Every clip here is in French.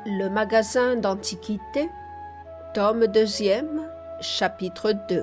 Le magasin d'antiquités, tome 2e, chapitre 2.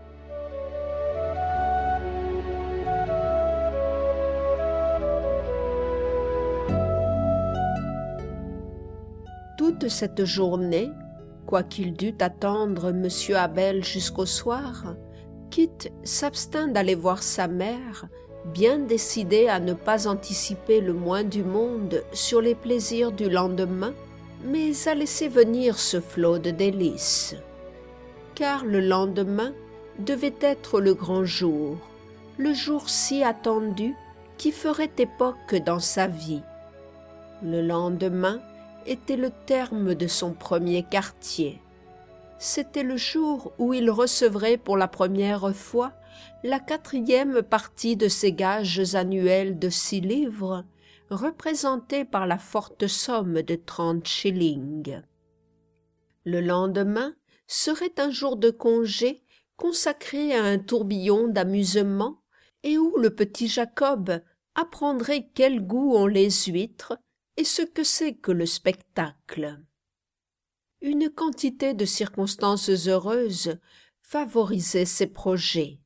Toute cette journée, quoiqu'il dût attendre M. Abel jusqu'au soir, Kit s'abstint d'aller voir sa mère, bien décidé à ne pas anticiper le moins du monde sur les plaisirs du lendemain, mais à laisser venir ce flot de délices. Car le lendemain devait être le grand jour, le jour si attendu qui ferait époque dans sa vie. Le lendemain était le terme de son premier quartier. C'était le jour où il recevrait pour la première fois la 4e partie de ses gages annuels de 6 livres, représentés par la forte somme de 30 shillings. Le lendemain serait un jour de congé consacré à un tourbillon d'amusement et où le petit Jacob apprendrait quel goût ont les huîtres et ce que c'est que le spectacle. Une quantité de circonstances heureuses favorisaient ses projets.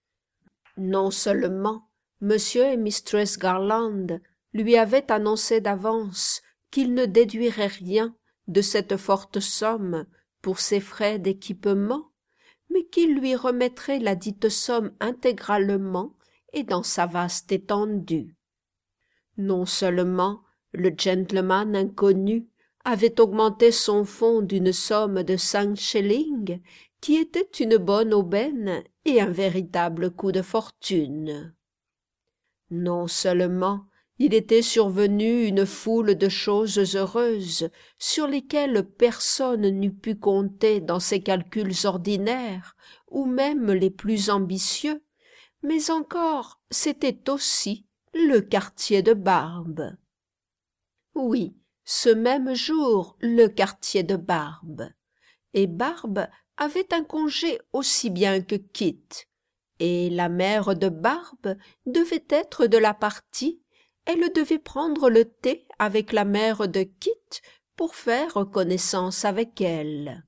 Non seulement M. et Mistress Garland lui avaient annoncé d'avance qu'il ne déduirait rien de cette forte somme pour ses frais d'équipement, mais qu'il lui remettrait ladite somme intégralement et dans sa vaste étendue. Non seulement le gentleman inconnu avait augmenté son fonds d'une somme de 5 shillings, qui était une bonne aubaine et un véritable coup de fortune. Non seulement il était survenu une foule de choses heureuses sur lesquelles personne n'eût pu compter dans ses calculs ordinaires ou même les plus ambitieux, mais encore c'était aussi le quartier de Barbe. Oui, ce même jour, le quartier de Barbe. Et Barbe avait un congé aussi bien que Kit, et la mère de Barbe devait être de la partie. Elle devait prendre le thé avec la mère de Kit pour faire connaissance avec elle.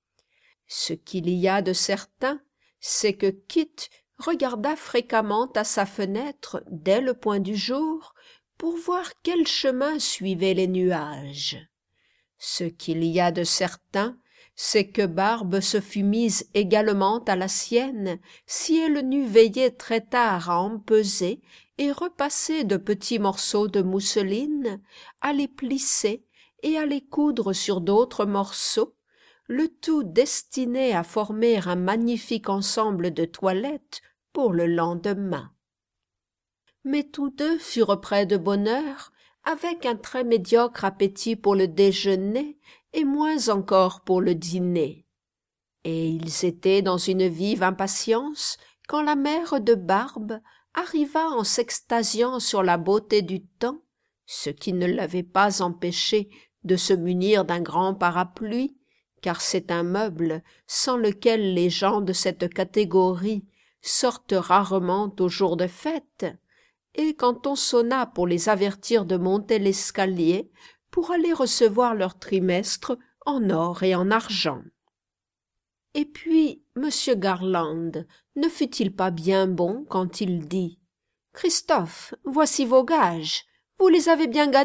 Ce qu'il y a de certain, c'est que Kit regarda fréquemment à sa fenêtre dès le point du jour pour voir quel chemin suivaient les nuages. Ce qu'il y a de certain, c'est que Barbe se fût mise également à la sienne si elle n'eût veillé très tard à empeser et repasser de petits morceaux de mousseline, à les plisser et à les coudre sur d'autres morceaux, le tout destiné à former un magnifique ensemble de toilette pour le lendemain. Mais tous deux furent près de bonne heure, avec un très médiocre appétit pour le déjeuner et moins encore pour le dîner. Et ils étaient dans une vive impatience quand la mère de Barbe arriva en s'extasiant sur la beauté du temps, ce qui ne l'avait pas empêché de se munir d'un grand parapluie, car c'est un meuble sans lequel les gens de cette catégorie sortent rarement aux jours de fête, et quand on sonna pour les avertir de monter l'escalier pour aller recevoir leur trimestre en or et en argent. Et puis M. Garland ne fut-il pas bien bon quand il dit « Christophe, voici vos gages, vous les avez bien gagnés ?»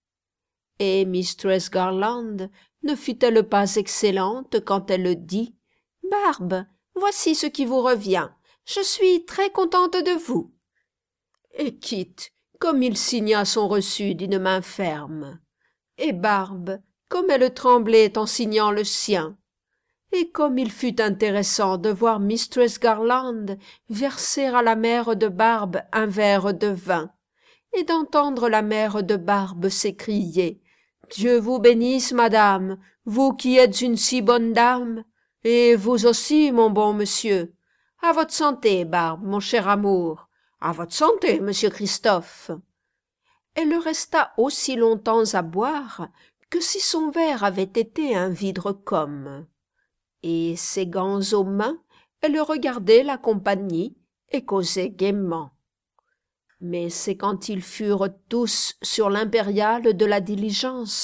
Et Mistress Garland ne fut-elle pas excellente quand elle dit « Barbe, voici ce qui vous revient, je suis très contente de vous. » Et Kit, comme il signa son reçu d'une main ferme. Et Barbe, comme elle tremblait en signant le sien. Et comme il fut intéressant de voir Mistress Garland verser à la mère de Barbe un verre de vin, et d'entendre la mère de Barbe s'écrier « Dieu vous bénisse, madame, vous qui êtes une si bonne dame, et vous aussi, mon bon monsieur. À votre santé, Barbe, mon cher amour. À votre santé, monsieur Christophe. » Elle resta aussi longtemps à boire que si son verre avait été un vide-comme. Et ses gants aux mains, elle regardait la compagnie et causait gaiement. Mais c'est quand ils furent tous sur l'impériale de la diligence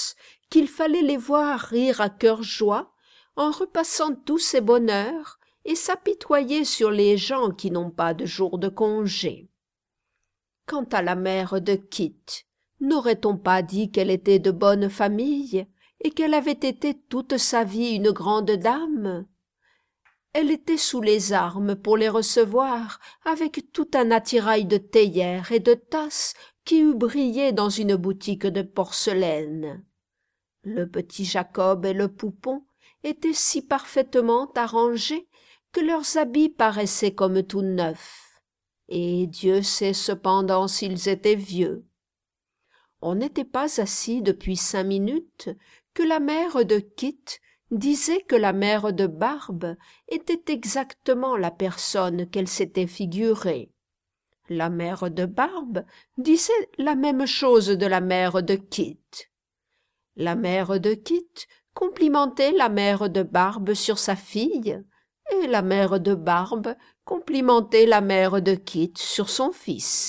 qu'il fallait les voir rire à cœur joie en repassant tous ces bonheurs et s'apitoyer sur les gens qui n'ont pas de jour de congé. Quant à la mère de Kit, n'aurait-on pas dit qu'elle était de bonne famille et qu'elle avait été toute sa vie une grande dame? Elle était sous les armes pour les recevoir avec tout un attirail de théières et de tasses qui eût brillé dans une boutique de porcelaine. Le petit Jacob et le poupon étaient si parfaitement arrangés que leurs habits paraissaient comme tout neufs, et Dieu sait cependant s'ils étaient vieux. On n'était pas assis depuis 5 minutes que la mère de Kit disait que la mère de Barbe était exactement la personne qu'elle s'était figurée. La mère de Barbe disait la même chose de la mère de Kit. La mère de Kit complimentait la mère de Barbe sur sa fille, et la mère de Barbe complimentait la mère de Kit sur son fils.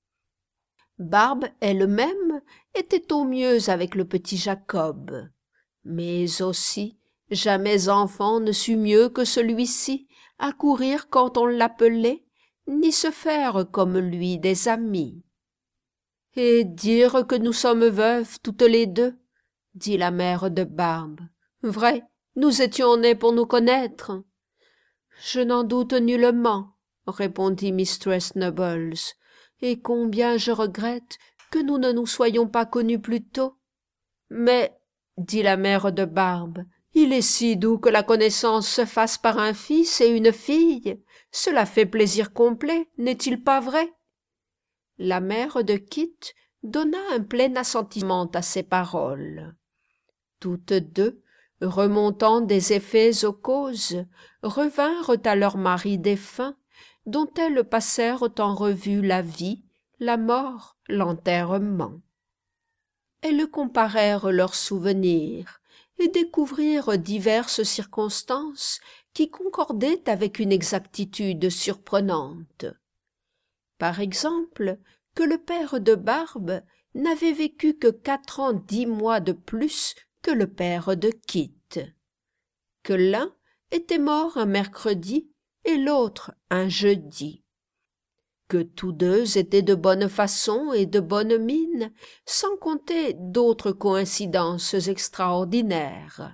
Barbe elle-même était au mieux avec le petit Jacob, mais aussi jamais enfant ne sut mieux que celui-ci accourir quand on l'appelait, ni se faire comme lui des amis. « Et dire que nous sommes veuves toutes les deux, » dit la mère de Barbe. « Vrai, nous étions nées pour nous connaître. »« Je n'en doute nullement, » répondit mistress Nubbles, « et combien je regrette que nous ne nous soyons pas connus plus tôt. »« Mais, » dit la mère de Barbe, « il est si doux que la connaissance se fasse par un fils et une fille. Cela fait plaisir complet, n'est-il pas vrai ?» La mère de Kit donna un plein assentiment à ces paroles. Toutes deux, remontant des effets aux causes, revinrent à leur mari défunt, dont elles passèrent en revue la vie, la mort, l'enterrement. Elles comparèrent leurs souvenirs et découvrirent diverses circonstances qui concordaient avec une exactitude surprenante. Par exemple, que le père de Barbe n'avait vécu que 4 ans 10 mois de plus que le père de Kit, que l'un était mort un mercredi et l'autre un jeudi, que tous deux étaient de bonne façon et de bonne mine, sans compter d'autres coïncidences extraordinaires.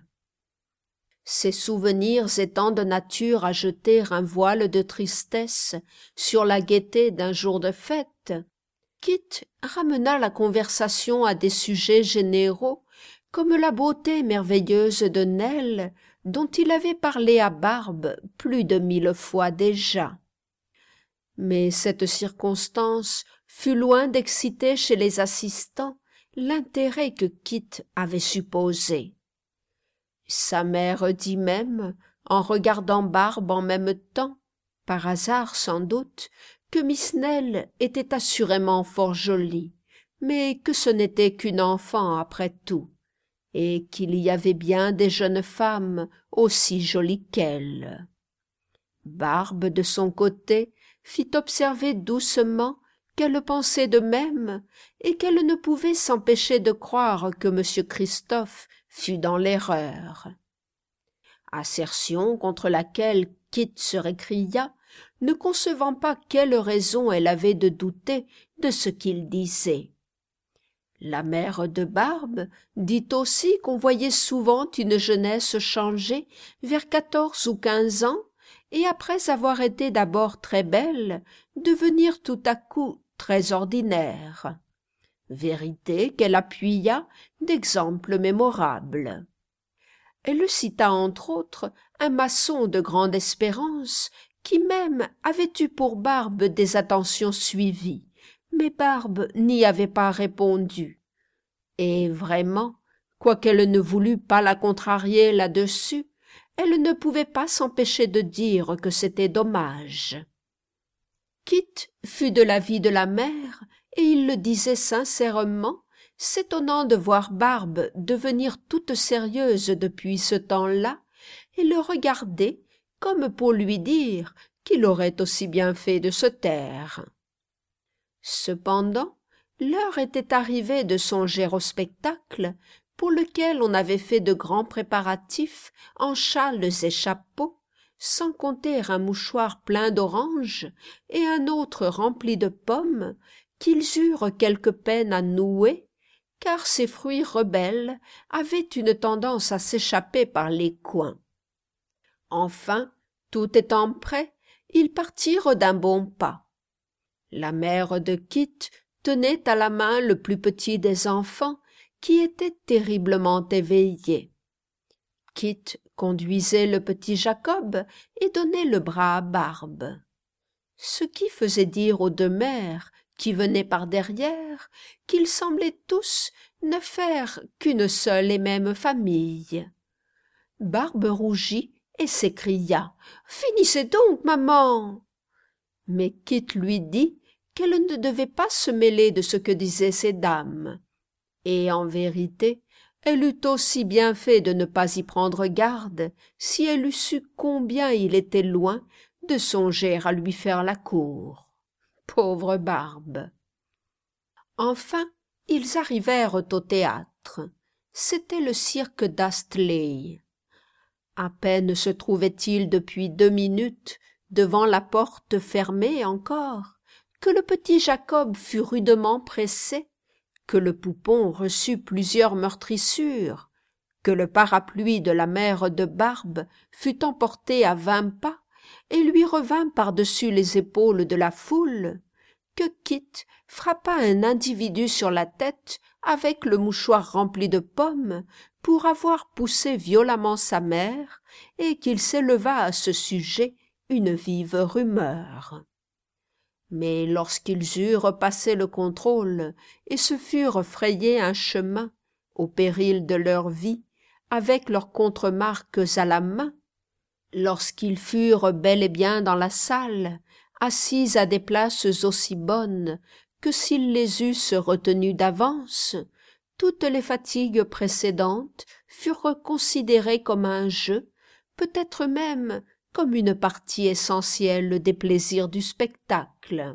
Ces souvenirs étant de nature à jeter un voile de tristesse sur la gaieté d'un jour de fête, Kit ramena la conversation à des sujets généraux, comme la beauté merveilleuse de Nell, dont il avait parlé à Barbe plus de 1000 fois déjà. Mais cette circonstance fut loin d'exciter chez les assistants l'intérêt que Kit avait supposé. Sa mère dit même, en regardant Barbe en même temps, par hasard sans doute, que Miss Nell était assurément fort jolie, mais que ce n'était qu'une enfant après tout, et qu'il y avait bien des jeunes femmes aussi jolies qu'elle. Barbe, de son côté, fit observer doucement qu'elle pensait de même et qu'elle ne pouvait s'empêcher de croire que M. Christophe fût dans l'erreur. Assertion contre laquelle Kit se récria, ne concevant pas quelle raison elle avait de douter de ce qu'il disait. La mère de Barbe dit aussi qu'on voyait souvent une jeunesse changer vers 14 ou 15 ans, et après avoir été d'abord très belle, devenir tout à coup très ordinaire. Vérité qu'elle appuya d'exemples mémorables. Elle cita entre autres un maçon de grande espérance qui même avait eu pour Barbe des attentions suivies, mais Barbe n'y avait pas répondu. Et vraiment, quoiqu'elle ne voulût pas la contrarier là-dessus, elle ne pouvait pas s'empêcher de dire que c'était dommage. Kit fut de l'avis de la mère, et il le disait sincèrement, s'étonnant de voir Barbe devenir toute sérieuse depuis ce temps-là, et le regarder comme pour lui dire qu'il aurait aussi bien fait de se taire. Cependant, l'heure était arrivée de songer au spectacle, pour lequel on avait fait de grands préparatifs en châles et chapeaux, sans compter un mouchoir plein d'oranges et un autre rempli de pommes, qu'ils eurent quelque peine à nouer, car ces fruits rebelles avaient une tendance à s'échapper par les coins. Enfin, tout étant prêt, ils partirent d'un bon pas. La mère de Kit tenait à la main le plus petit des enfants, qui était terriblement éveillé. Kit conduisait le petit Jacob et donnait le bras à Barbe. Ce qui faisait dire aux deux mères, qui venaient par derrière, qu'ils semblaient tous ne faire qu'une seule et même famille. Barbe rougit et s'écria « Finissez donc, maman !» Mais Kit lui dit qu'elle ne devait pas se mêler de ce que disaient ces dames. Et en vérité, elle eût aussi bien fait de ne pas y prendre garde si elle eût su combien il était loin de songer à lui faire la cour. Pauvre Barbe! Enfin, ils arrivèrent au théâtre. C'était le cirque d'Astley. À peine se trouvait-il depuis 2 minutes devant la porte fermée encore, que le petit Jacob fut rudement pressé, que le poupon reçut plusieurs meurtrissures, que le parapluie de la mère de Barbe fut emporté à 20 pas et lui revint par-dessus les épaules de la foule, que Kit frappa un individu sur la tête avec le mouchoir rempli de pommes pour avoir poussé violemment sa mère, et qu'il s'éleva à ce sujet une vive rumeur. Mais lorsqu'ils eurent passé le contrôle et se furent frayé un chemin, au péril de leur vie, avec leurs contre-marques à la main, lorsqu'ils furent bel et bien dans la salle, assis à des places aussi bonnes que s'ils les eussent retenues d'avance, toutes les fatigues précédentes furent considérées comme un jeu, peut-être même comme une partie essentielle des plaisirs du spectacle.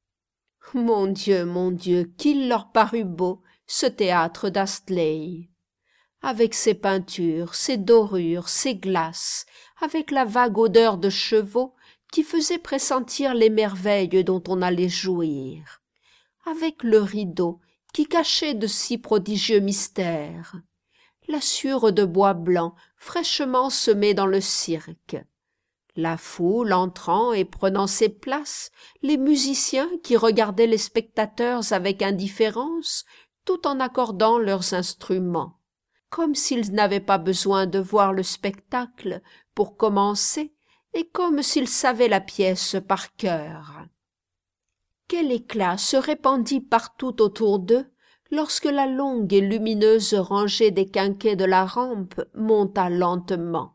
Mon Dieu, qu'il leur parut beau, ce théâtre d'Astley! Avec ses peintures, ses dorures, ses glaces, avec la vague odeur de chevaux qui faisait pressentir les merveilles dont on allait jouir, avec le rideau qui cachait de si prodigieux mystères, la sûre de bois blanc fraîchement semée dans le cirque, la foule entrant et prenant ses places, les musiciens qui regardaient les spectateurs avec indifférence, tout en accordant leurs instruments, comme s'ils n'avaient pas besoin de voir le spectacle pour commencer, et comme s'ils savaient la pièce par cœur. Quel éclat se répandit partout autour d'eux lorsque la longue et lumineuse rangée des quinquets de la rampe monta lentement.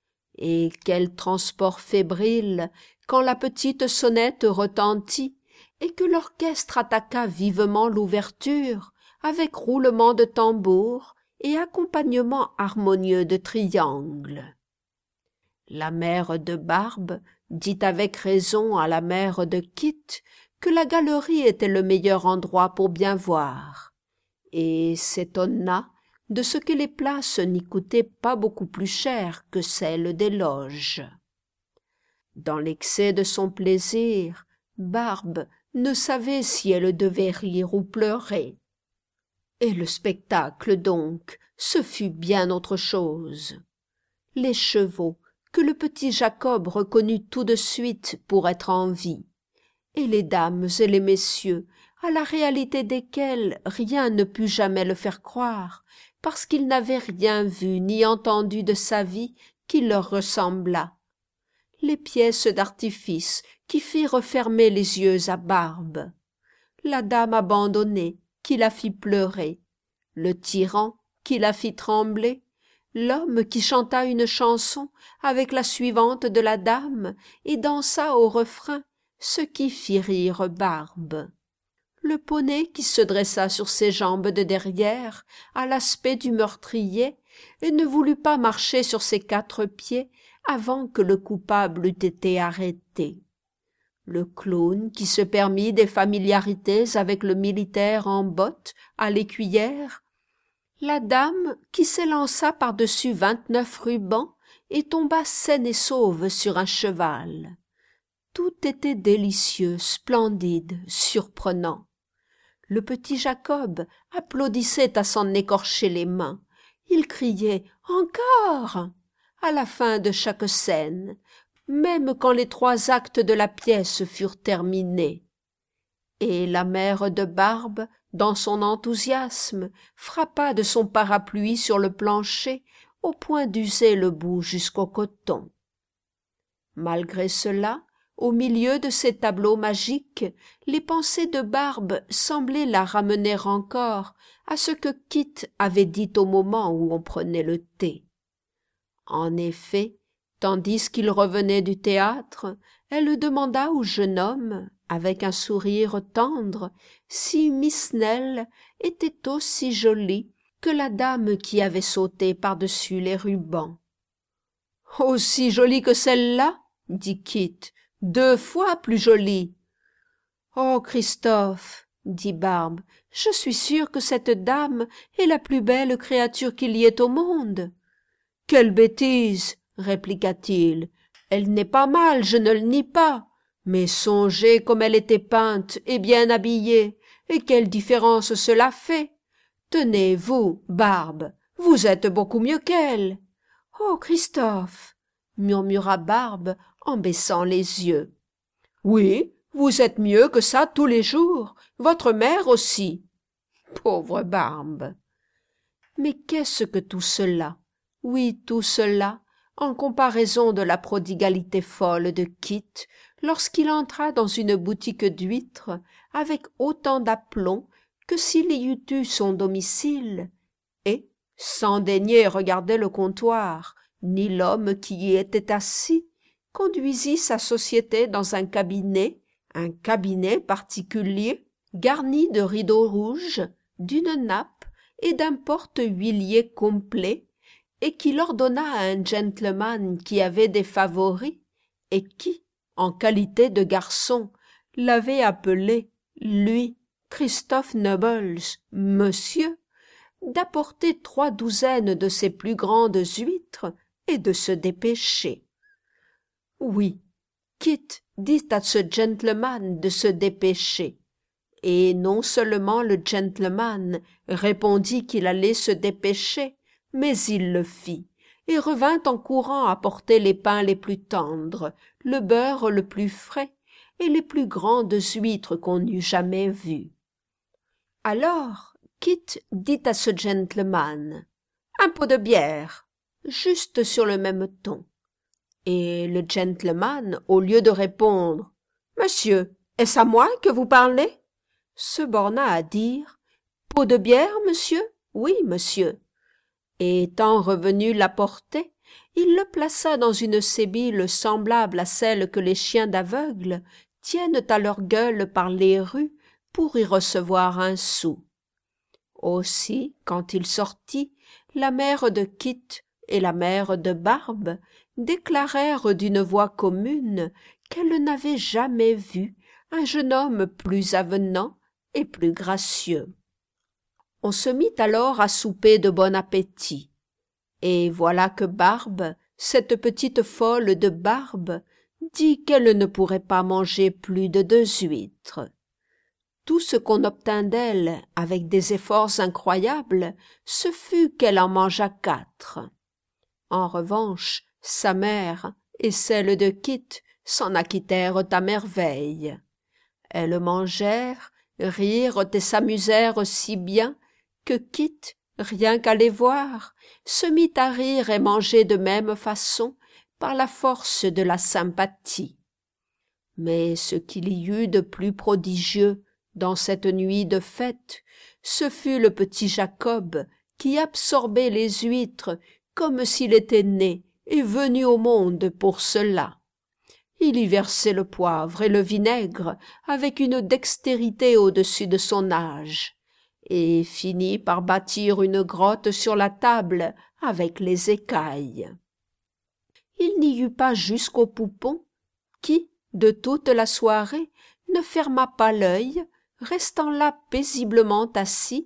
Et quel transport fébrile quand la petite sonnette retentit et que l'orchestre attaqua vivement l'ouverture avec roulement de tambour et accompagnement harmonieux de triangles. La mère de Barbe dit avec raison à la mère de Kit que la galerie était le meilleur endroit pour bien voir, et s'étonna de ce que les places n'y coûtaient pas beaucoup plus cher que celles des loges. Dans l'excès de son plaisir, Barbe ne savait si elle devait rire ou pleurer. Et le spectacle, donc, ce fut bien autre chose. Les chevaux, que le petit Jacob reconnut tout de suite pour être en vie, et les dames et les messieurs, à la réalité desquels rien ne put jamais le faire croire, parce qu'il n'avait rien vu ni entendu de sa vie qui leur ressemblât. Les pièces d'artifice qui firent fermer les yeux à Barbe, la dame abandonnée qui la fit pleurer, le tyran qui la fit trembler, l'homme qui chanta une chanson avec la suivante de la dame et dansa au refrain, ce qui fit rire Barbe. Le poney qui se dressa sur ses jambes de derrière à l'aspect du meurtrier et ne voulut pas marcher sur ses 4 pieds avant que le coupable eût été arrêté. Le clown qui se permit des familiarités avec le militaire en bottes à l'écuyère, la dame qui s'élança par-dessus 29 rubans et tomba saine et sauve sur un cheval. Tout était délicieux, splendide, surprenant. Le petit Jacob applaudissait à s'en écorcher les mains. Il criait « Encore !» à la fin de chaque scène, même quand les 3 actes de la pièce furent terminés. Et la mère de Barbe, dans son enthousiasme, frappa de son parapluie sur le plancher au point d'user le bout jusqu'au coton. Malgré cela, au milieu de ces tableaux magiques, les pensées de Barbe semblaient la ramener encore à ce que Kit avait dit au moment où on prenait le thé. En effet, tandis qu'il revenait du théâtre, elle demanda au jeune homme, avec un sourire tendre, si Miss Nell était aussi jolie que la dame qui avait sauté par-dessus les rubans. « Aussi jolie que celle-là ?» dit Kit. « 2 fois plus jolie. »« Oh, Christophe, » dit Barbe, « je suis sûre que cette dame est la plus belle créature qu'il y ait au monde. »« Quelle bêtise !» répliqua-t-il. « Elle n'est pas mal, je ne le nie pas. Mais songez comme elle était peinte et bien habillée, et quelle différence cela fait. Tenez, vous, Barbe, vous êtes beaucoup mieux qu'elle. »« Oh, Christophe !» murmura Barbe en baissant les yeux. « Oui, vous êtes mieux que ça tous les jours, votre mère aussi. » Pauvre Barbe. Mais qu'est-ce que tout cela? Oui, tout cela, en comparaison de la prodigalité folle de Kit lorsqu'il entra dans une boutique d'huîtres avec autant d'aplomb que s'il y eût eu son domicile, et, sans daigner regarder le comptoir, ni l'homme qui y était assis, conduisit sa société dans un cabinet particulier, garni de rideaux rouges, d'une nappe et d'un porte-huilier complet, et qu'il ordonna à un gentleman qui avait des favoris, et qui, en qualité de garçon, l'avait appelé, lui, Christophe Nobles, monsieur, d'apporter 3 douzaines de ses plus grandes huîtres et de se dépêcher. Oui, Kit dit à ce gentleman de se dépêcher, et non seulement le gentleman répondit qu'il allait se dépêcher, mais il le fit, et revint en courant apporter les pains les plus tendres, le beurre le plus frais, et les plus grandes huîtres qu'on eût jamais vues. Alors Kit dit à ce gentleman « Un pot de bière », juste sur le même ton. Et le gentleman, au lieu de répondre « Monsieur, est-ce à moi que vous parlez ?» se borna à dire « Pot de bière, monsieur ? Oui, monsieur. » Et étant revenu l'apporter, il le plaça dans une sébile semblable à celle que les chiens d'aveugles tiennent à leur gueule par les rues pour y recevoir un sou. Aussi, quand il sortit, la mère de Kit et la mère de Barbe déclarèrent d'une voix commune qu'elles n'avaient jamais vu un jeune homme plus avenant et plus gracieux. On se mit alors à souper de bon appétit, et voilà que Barbe, cette petite folle de Barbe, dit qu'elle ne pourrait pas manger plus de 2 huîtres. Tout ce qu'on obtint d'elle avec des efforts incroyables, ce fut qu'elle en mangea 4. En revanche, sa mère et celle de Kit s'en acquittèrent à merveille. Elles mangèrent, rirent et s'amusèrent si bien que Kit, rien qu'à les voir, se mit à rire et manger de même façon par la force de la sympathie. Mais ce qu'il y eut de plus prodigieux dans cette nuit de fête, ce fut le petit Jacob qui absorbait les huîtres comme s'il était né et venu au monde pour cela. Il y versait le poivre et le vinaigre avec une dextérité au-dessus de son âge, et finit par bâtir une grotte sur la table avec les écailles. Il n'y eut pas jusqu'au poupon qui, de toute la soirée, ne ferma pas l'œil, restant là paisiblement assis,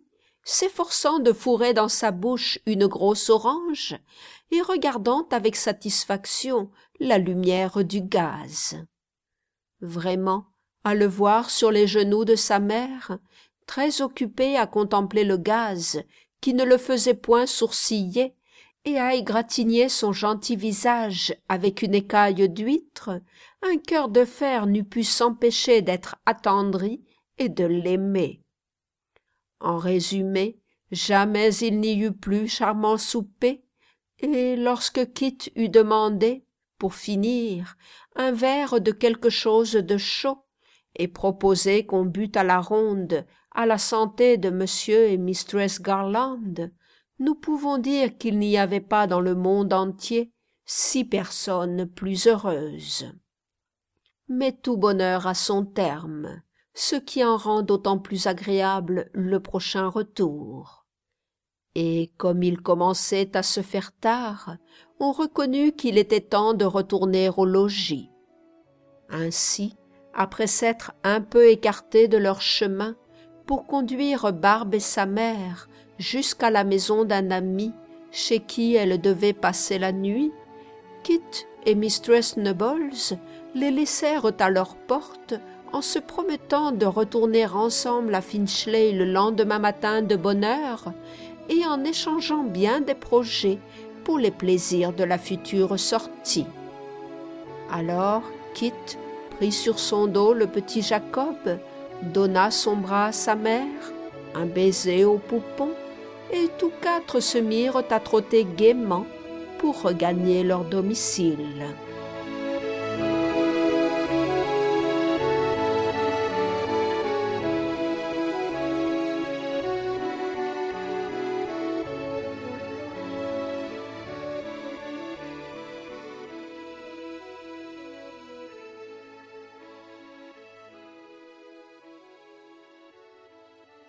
s'efforçant de fourrer dans sa bouche une grosse orange et regardant avec satisfaction la lumière du gaz. Vraiment, à le voir sur les genoux de sa mère, très occupé à contempler le gaz qui ne le faisait point sourciller et à égratigner son gentil visage avec une écaille d'huître, un cœur de fer n'eût pu s'empêcher d'être attendri et de l'aimer. En résumé, jamais il n'y eut plus charmant souper, et lorsque Kit eut demandé, pour finir, un verre de quelque chose de chaud, et proposé qu'on bût à la ronde à la santé de Monsieur et Mistress Garland, nous pouvons dire qu'il n'y avait pas dans le monde entier 6 personnes plus heureuses. Mais tout bonheur a son terme, ce qui en rend d'autant plus agréable le prochain retour. Et comme il commençait à se faire tard, on reconnut qu'il était temps de retourner au logis. Ainsi, après s'être un peu écartés de leur chemin pour conduire Barbe et sa mère jusqu'à la maison d'un ami chez qui elle devait passer la nuit, Kit et Mistress Nubbles les laissèrent à leur porte en se promettant de retourner ensemble à Finchley le lendemain matin de bonne heure et en échangeant bien des projets pour les plaisirs de la future sortie. Alors Kit prit sur son dos le petit Jacob, donna son bras à sa mère, un baiser au poupon, et tous 4 se mirent à trotter gaiement pour regagner leur domicile.